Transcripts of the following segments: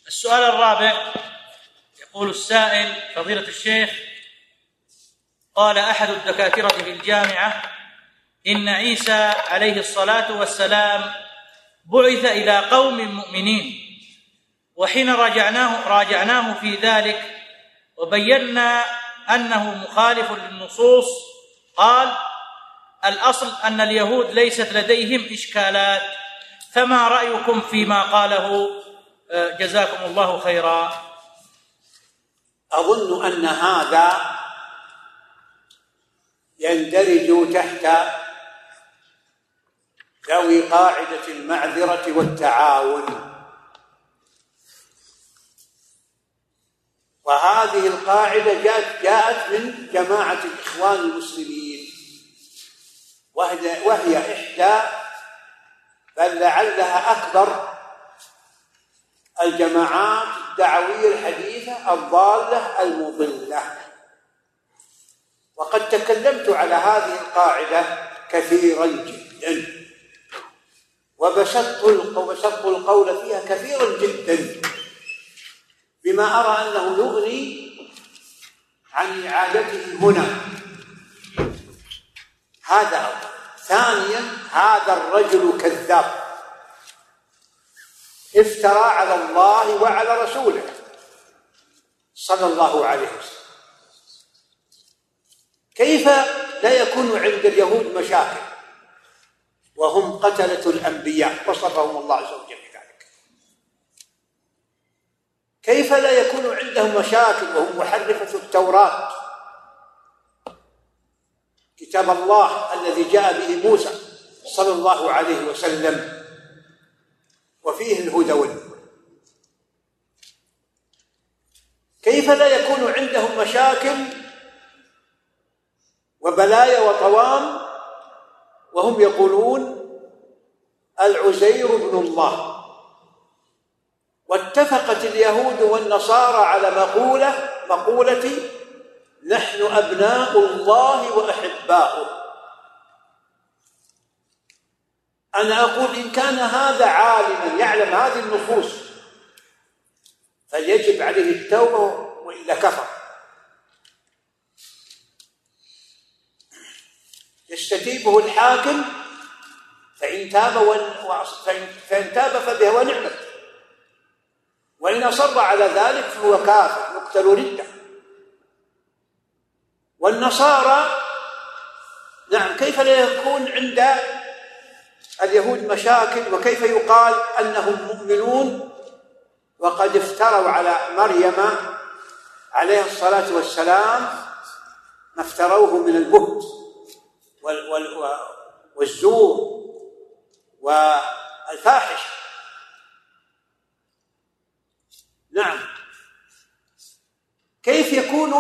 السؤال الرابع، يقول السائل: فضيلة الشيخ، قال أحد الدكاترة في الجامعة إن عيسى عليه الصلاة والسلام بعث إلى قوم مؤمنين، وحين راجعناه في ذلك وبينا أنه مخالف للنصوص قال: الأصل أن اليهود ليست لديهم إشكالات، فما رأيكم فيما قاله؟ جزاكم الله خيرا. أظن أن هذا يندرج تحت ذوي قاعدة المعذرة والتعاون، وهذه القاعدة جاءت من جماعة الإخوان المسلمين، وهي إحدى بل لعلها أكبر الجماعات الدعوية الحديثة الضالة المضلة. وقد تكلمت على هذه القاعدة كثيرا جدا، وبسطت القول فيها كثيرا جدا، بما أرى أنه يغني عن إعادته هنا. هذا أول. ثانيا، هذا الرجل كذاب، افترى على الله وعلى رسوله صلى الله عليه وسلم. كيف لا يكون عند اليهود مشاكل وهم قتلة الأنبياء وصفهم الله عز وجل بذلك؟ كيف لا يكون عندهم مشاكل وهم محرفة التوراة كتاب الله الذي جاء به موسى صلى الله عليه وسلم وفيه الهدى والنور؟ كيف لا يكون عندهم مشاكل وبلايا وطوام وهم يقولون العزير ابن الله؟ واتفقت اليهود والنصارى على مقولة نحن أبناء الله وأحباؤه. أنا أقول إن كان هذا عالما يعلم هذه النصوص فليجب عليه التوبة، وإلا كفر. يستتيبه الحاكم فإن تاب فبه ونعمت، وإن أصر على ذلك فهو كافر يقتل ردة. والنصارى نعم، كيف لا يكون عند اليهود مشاكل، وكيف يقال أنهم مؤمنون وقد افتروا على مريم عليها الصلاة والسلام ما افتروه من البهت والزور والفاحشة. نعم، كيف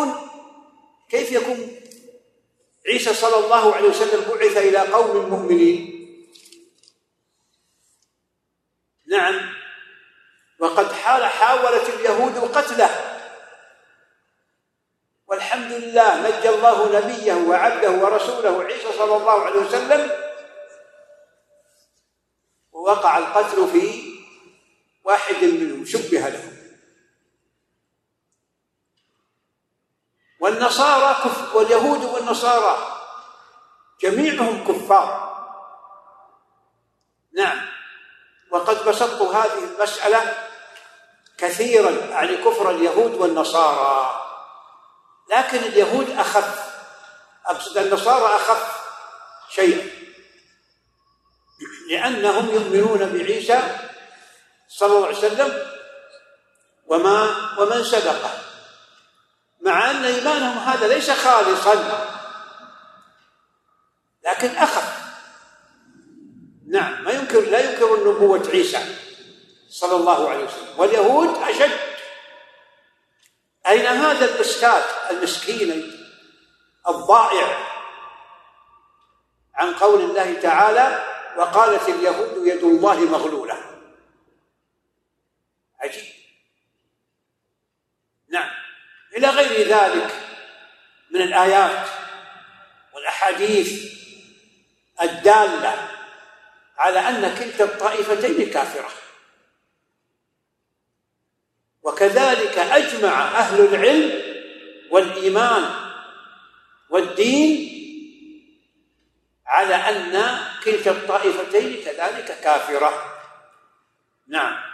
يكون عيسى صلى الله عليه وسلم بعث إلى قوم مؤمنين؟ نعم، وقد حاولت اليهود قتله، والحمد لله نجى الله نبيه وعبده ورسوله عيسى صلى الله عليه وسلم، ووقع القتل في واحد منهم شبه له. واليهود والنصارى جميعهم كفار. نعم، وقد بسطت هذه المسألة كثيرا عن كفر اليهود والنصارى، لكن اليهود النصارى أخف شيئا، لأنهم يؤمنون بعيسى صلى الله عليه وسلم ومن سبقه، مع أن إيمانهم هذا ليس خالصا لكن أخف. نعم، لا ينكر نبوة عيسى صلى الله عليه وسلم، واليهود أشد. أين هذا الأستاذ المسكين الضائع عن قول الله تعالى وقالت اليهود يد الله مغلولة؟ عجيب. نعم، إلى غير ذلك من الآيات والأحاديث الدالة على أن كلتا الطائفتين كافرة. وكذلك أجمع أهل العلم والإيمان والدين على أن كلتا الطائفتين كذلك كافرة. نعم.